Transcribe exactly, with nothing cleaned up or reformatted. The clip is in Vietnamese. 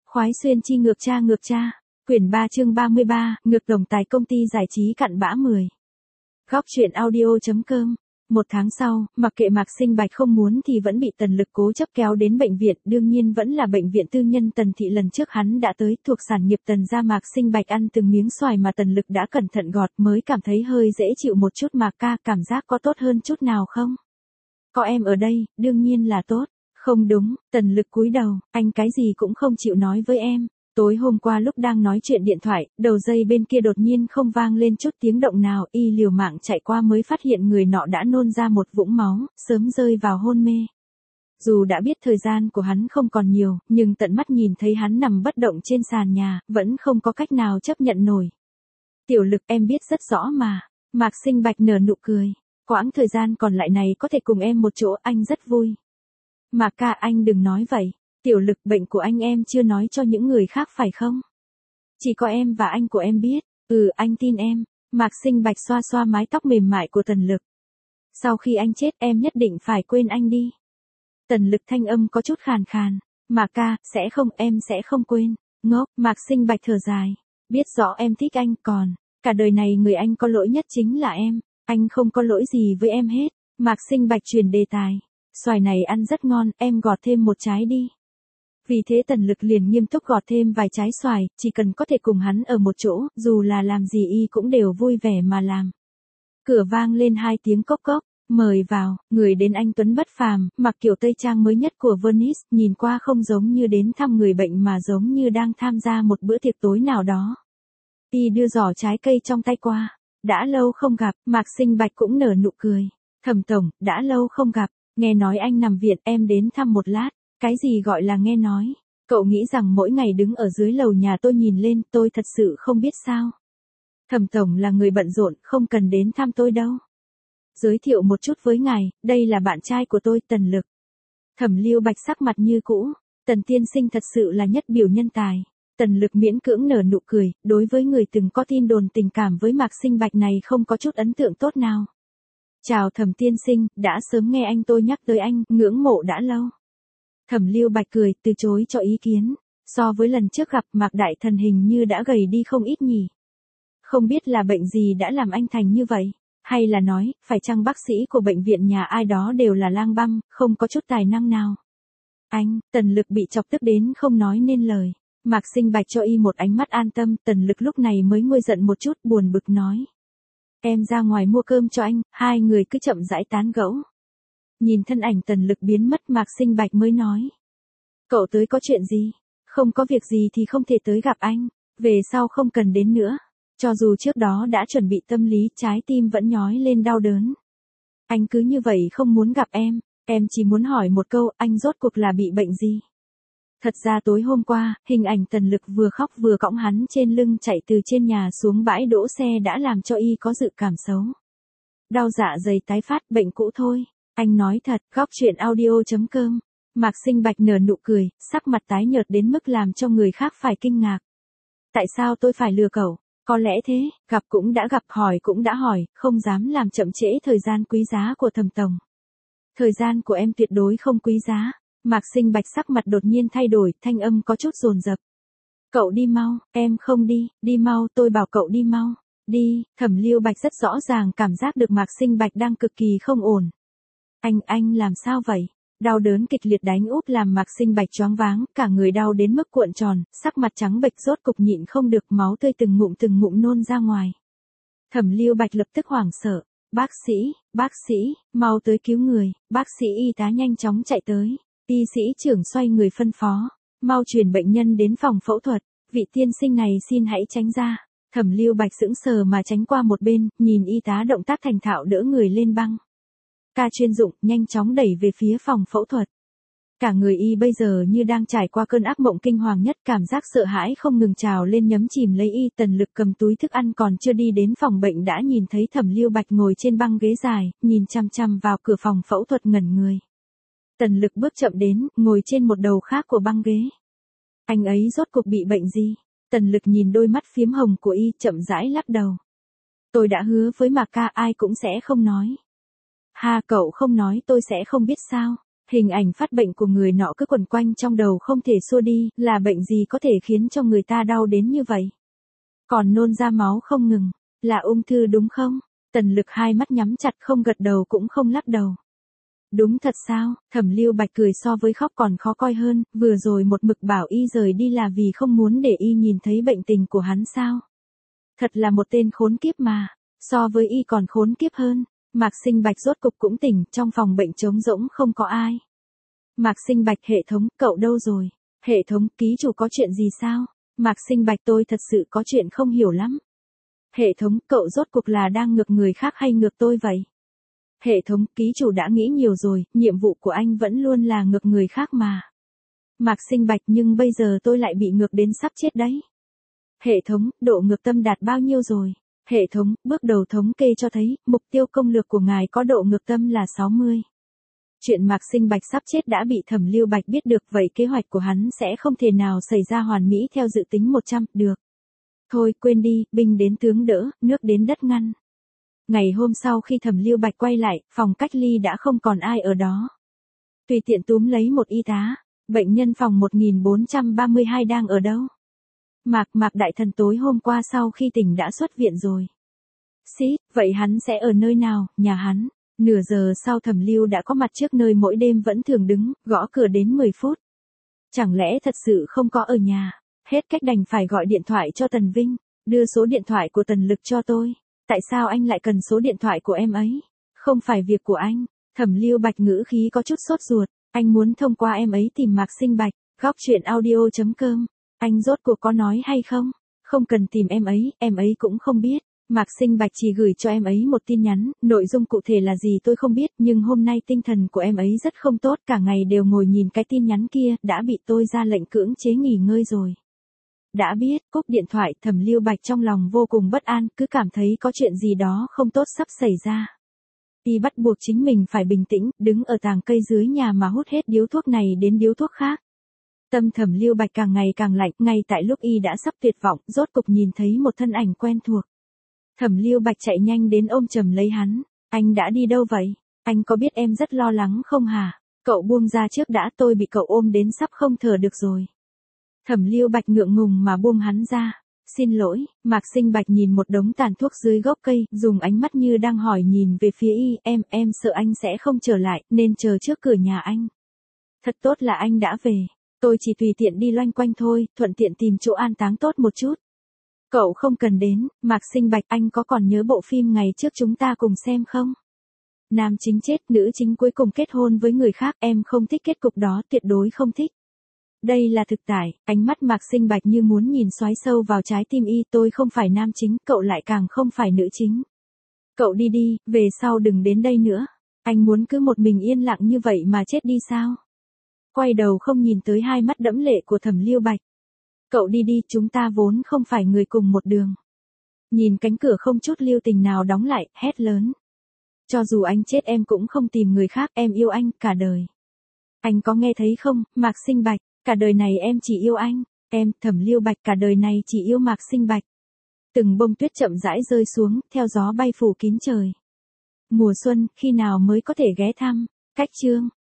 Khoái xuyên chi ngược cha ngược cha. Quyển ba chương ba mươi ba, ngược đồng tài công ty giải trí cặn bã mười. Góc truyện audio.com. Một tháng sau, mặc kệ Mạc Sinh Bạch không muốn thì vẫn bị Tần Lực cố chấp kéo đến bệnh viện, đương nhiên vẫn là bệnh viện tư nhân Tần Thị lần trước hắn đã tới, thuộc sản nghiệp Tần gia. Mạc Sinh Bạch ăn từng miếng xoài mà Tần Lực đã cẩn thận gọt mới cảm thấy hơi dễ chịu một chút. Mạc ca, cảm giác có tốt hơn chút nào không? Có em ở đây, đương nhiên là tốt. Không đúng, Tần Lực cúi đầu, anh cái gì cũng không chịu nói với em. Tối hôm qua lúc đang nói chuyện điện thoại, đầu dây bên kia đột nhiên không vang lên chút tiếng động nào, y liều mạng chạy qua mới phát hiện người nọ đã nôn ra một vũng máu, sớm rơi vào hôn mê. Dù đã biết thời gian của hắn không còn nhiều, nhưng tận mắt nhìn thấy hắn nằm bất động trên sàn nhà, vẫn không có cách nào chấp nhận nổi. Tiểu Lực, em biết rất rõ mà. Mạc Sinh Bạch nở nụ cười. Quãng thời gian còn lại này có thể cùng em một chỗ, anh rất vui. Mạc ca, anh đừng nói vậy. Tiểu Lực, bệnh của anh em chưa nói cho những người khác phải không? Chỉ có em và anh của em biết. Ừ, anh tin em. Mạc Sinh Bạch xoa xoa mái tóc mềm mại của Tần Lực. Sau khi anh chết em nhất định phải quên anh đi. Tần Lực thanh âm có chút khàn khàn. Mạc ca, sẽ không, em sẽ không quên. Ngốc, Mạc Sinh Bạch thở dài. Biết rõ em thích anh, còn cả đời này người anh có lỗi nhất chính là em. Anh không có lỗi gì với em hết. Mạc Sinh Bạch chuyển đề tài. Xoài này ăn rất ngon, em gọt thêm một trái đi. Vì thế Tần Lực liền nghiêm túc gọt thêm vài trái xoài, chỉ cần có thể cùng hắn ở một chỗ, dù là làm gì y cũng đều vui vẻ mà làm. Cửa vang lên hai tiếng cốc cốc, mời vào, người đến anh tuấn bất phàm, mặc kiểu tây trang mới nhất của Venice, nhìn qua không giống như đến thăm người bệnh mà giống như đang tham gia một bữa tiệc tối nào đó. Y đưa giỏ trái cây trong tay qua. Đã lâu không gặp, Mạc Sinh Bạch cũng nở nụ cười. Thẩm tổng, đã lâu không gặp, nghe nói anh nằm viện, em đến thăm một lát. Cái gì gọi là nghe nói? Cậu nghĩ rằng mỗi ngày đứng ở dưới lầu nhà tôi nhìn lên, tôi thật sự không biết sao? Thẩm tổng là người bận rộn, không cần đến thăm tôi đâu. Giới thiệu một chút với ngài, đây là bạn trai của tôi, Tần Lực. Thẩm Lưu Bạch sắc mặt như cũ, Tần tiên sinh thật sự là nhất biểu nhân tài. Tần Lực miễn cưỡng nở nụ cười, đối với người từng có tin đồn tình cảm với Mạc Sinh Bạch này không có chút ấn tượng tốt nào. Chào Thẩm tiên sinh, đã sớm nghe anh tôi nhắc tới anh, ngưỡng mộ đã lâu. Thẩm Lưu Bạch cười, từ chối cho ý kiến. So với lần trước gặp, Mạc đại thần hình như đã gầy đi không ít nhỉ. Không biết là bệnh gì đã làm anh thành như vậy, hay là nói, phải chăng bác sĩ của bệnh viện nhà ai đó đều là lang băm, không có chút tài năng nào. Anh, Tần Lực bị chọc tức đến không nói nên lời. Mạc Sinh Bạch cho y một ánh mắt an tâm, Tần Lực lúc này mới nguôi giận một chút, buồn bực nói. Em ra ngoài mua cơm cho anh, hai người cứ chậm rãi tán gẫu. Nhìn thân ảnh Tần Lực biến mất, Mạc Sinh Bạch mới nói. Cậu tới có chuyện gì? Không có việc gì thì không thể tới gặp anh, về sau không cần đến nữa. Cho dù trước đó đã chuẩn bị tâm lý, trái tim vẫn nhói lên đau đớn. Anh cứ như vậy không muốn gặp em, em chỉ muốn hỏi một câu, anh rốt cuộc là bị bệnh gì? Thật ra tối hôm qua, hình ảnh Tần Lực vừa khóc vừa cõng hắn trên lưng chạy từ trên nhà xuống bãi đỗ xe đã làm cho y có dự cảm xấu. Đau dạ dày tái phát, bệnh cũ thôi. Anh nói thật, góc truyện audio.com. Mạc Sinh Bạch nở nụ cười, sắc mặt tái nhợt đến mức làm cho người khác phải kinh ngạc. Tại sao tôi phải lừa cậu? Có lẽ thế, gặp cũng đã gặp, hỏi cũng đã hỏi, không dám làm chậm trễ thời gian quý giá của Thẩm tổng. Thời gian của em tuyệt đối không quý giá. Mạc Sinh Bạch sắc mặt đột nhiên thay đổi, thanh âm có chút dồn dập. Cậu đi mau, em không đi, đi mau, tôi bảo cậu đi mau. Đi, Thẩm Lưu Bạch rất rõ ràng cảm giác được Mạc Sinh Bạch đang cực kỳ không ổn. Anh, anh làm sao vậy? Đau đớn kịch liệt đánh úp làm Mạc Sinh Bạch choáng váng, cả người đau đến mức cuộn tròn, sắc mặt trắng bệch rốt cục nhịn không được, máu tươi từng ngụm từng ngụm nôn ra ngoài. Thẩm Lưu Bạch lập tức hoảng sợ. Bác sĩ, bác sĩ, mau tới cứu người. Bác sĩ y tá nhanh chóng chạy tới. Y sĩ trưởng xoay người phân phó. Mau chuyển bệnh nhân đến phòng phẫu thuật. Vị tiên sinh này xin hãy tránh ra. Thẩm Lưu Bạch sững sờ mà tránh qua một bên, nhìn y tá động tác thành thạo đỡ người lên băng. Ca chuyên dụng, nhanh chóng đẩy về phía phòng phẫu thuật. Cả người y bây giờ như đang trải qua cơn ác mộng kinh hoàng nhất, cảm giác sợ hãi không ngừng trào lên nhấm chìm lấy y. Tần Lực cầm túi thức ăn còn chưa đi đến phòng bệnh đã nhìn thấy Thẩm Lưu Bạch ngồi trên băng ghế dài, nhìn chăm chăm vào cửa phòng phẫu thuật ngẩn người. Tần Lực bước chậm đến, ngồi trên một đầu khác của băng ghế. Anh ấy rốt cuộc bị bệnh gì? Tần Lực nhìn đôi mắt phiếm hồng của y, chậm rãi lắc đầu. Tôi đã hứa với Mạc ca ai cũng sẽ không nói. Ha, cậu không nói tôi sẽ không biết sao. Hình ảnh phát bệnh của người nọ cứ quẩn quanh trong đầu không thể xua đi, là bệnh gì có thể khiến cho người ta đau đến như vậy? Còn nôn ra máu không ngừng, là ung thư đúng không? Tần Lực hai mắt nhắm chặt không gật đầu cũng không lắc đầu. Đúng thật sao? Thẩm Lưu Bạch cười so với khóc còn khó coi hơn, vừa rồi một mực bảo y rời đi là vì không muốn để y nhìn thấy bệnh tình của hắn sao? Thật là một tên khốn kiếp mà, so với y còn khốn kiếp hơn. Mạc Sinh Bạch rốt cục cũng tỉnh, trong phòng bệnh trống rỗng không có ai. Mạc Sinh Bạch, hệ thống, cậu đâu rồi? Hệ thống, ký chủ có chuyện gì sao? Mạc Sinh Bạch, tôi thật sự có chuyện không hiểu lắm. Hệ thống, cậu rốt cuộc là đang ngược người khác hay ngược tôi vậy? Hệ thống, ký chủ đã nghĩ nhiều rồi, nhiệm vụ của anh vẫn luôn là ngược người khác mà. Mạc Sinh Bạch, nhưng bây giờ tôi lại bị ngược đến sắp chết đấy. Hệ thống, độ ngược tâm đạt bao nhiêu rồi? Hệ thống, bước đầu thống kê cho thấy, mục tiêu công lược của ngài có độ ngược tâm là sáu mươi. Chuyện Mạc Sinh Bạch sắp chết đã bị Thẩm Lưu Bạch biết được, vậy kế hoạch của hắn sẽ không thể nào xảy ra hoàn mỹ theo dự tính một trăm, được. Thôi, quên đi, binh đến tướng đỡ, nước đến đất ngăn. Ngày hôm sau khi Thẩm Lưu Bạch quay lại, phòng cách ly đã không còn ai ở đó. Tùy tiện túm lấy một y tá, bệnh nhân phòng một nghìn bốn trăm ba mươi hai đang ở đâu? Mạc, Mạc đại thần tối hôm qua sau khi tỉnh đã xuất viện rồi. Xí, vậy hắn sẽ ở nơi nào? Nhà hắn. Nửa giờ sau Thẩm Lưu đã có mặt trước nơi mỗi đêm vẫn thường đứng, gõ cửa đến mười phút. Chẳng lẽ thật sự không có ở nhà? Hết cách đành phải gọi điện thoại cho Tần Vinh, đưa số điện thoại của Tần Lực cho tôi. Tại sao anh lại cần số điện thoại của em ấy? Không phải việc của anh. Thẩm Lưu Bạch ngữ khí có chút sốt ruột, anh muốn thông qua em ấy tìm Mạc Sinh Bạch. Góc truyện audio chấm com. Anh rốt cuộc có nói hay không? Không cần tìm em ấy, em ấy cũng không biết. Mạc Sinh Bạch chỉ gửi cho em ấy một tin nhắn, nội dung cụ thể là gì tôi không biết, nhưng hôm nay tinh thần của em ấy rất không tốt, cả ngày đều ngồi nhìn cái tin nhắn kia, đã bị tôi ra lệnh cưỡng chế nghỉ ngơi rồi. Đã biết, cúp điện thoại, Thẩm Lưu Bạch trong lòng vô cùng bất an, cứ cảm thấy có chuyện gì đó không tốt sắp xảy ra. Y bắt buộc chính mình phải bình tĩnh, đứng ở tàng cây dưới nhà mà hút hết điếu thuốc này đến điếu thuốc khác. Tâm Thẩm Lưu Bạch càng ngày càng lạnh, ngay tại lúc y đã sắp tuyệt vọng, rốt cục nhìn thấy một thân ảnh quen thuộc. Thẩm Lưu Bạch chạy nhanh đến ôm chầm lấy hắn. Anh đã đi đâu vậy? Anh có biết em rất lo lắng không hả? Cậu buông ra trước đã, tôi bị cậu ôm đến sắp không thở được rồi. Thẩm Lưu Bạch ngượng ngùng mà buông hắn ra. Xin lỗi, Mạc Sinh Bạch nhìn một đống tàn thuốc dưới gốc cây, dùng ánh mắt như đang hỏi nhìn về phía y, em, em sợ anh sẽ không trở lại, nên chờ trước cửa nhà anh. Thật tốt là anh đã về. Tôi chỉ tùy tiện đi loanh quanh thôi, thuận tiện tìm chỗ an táng tốt một chút. Cậu không cần đến, Mạc Sinh Bạch, anh có còn nhớ bộ phim ngày trước chúng ta cùng xem không? Nam chính chết, nữ chính cuối cùng kết hôn với người khác, em không thích kết cục đó, tuyệt đối không thích. Đây là thực tại, ánh mắt Mạc Sinh Bạch như muốn nhìn xoáy sâu vào trái tim y, tôi không phải nam chính, cậu lại càng không phải nữ chính. Cậu đi đi, về sau đừng đến đây nữa. Anh muốn cứ một mình yên lặng như vậy mà chết đi sao? Quay đầu không nhìn tới hai mắt đẫm lệ của Thẩm Lưu Bạch. Cậu đi đi, chúng ta vốn không phải người cùng một đường. Nhìn cánh cửa không chút lưu tình nào đóng lại, hét lớn. Cho dù anh chết em cũng không tìm người khác, em yêu anh, cả đời. Anh có nghe thấy không, Mạc Sinh Bạch, cả đời này em chỉ yêu anh, em, Thẩm Lưu Bạch, cả đời này chỉ yêu Mạc Sinh Bạch. Từng bông tuyết chậm rãi rơi xuống, theo gió bay phủ kín trời. Mùa xuân, khi nào mới có thể ghé thăm? Cách chương.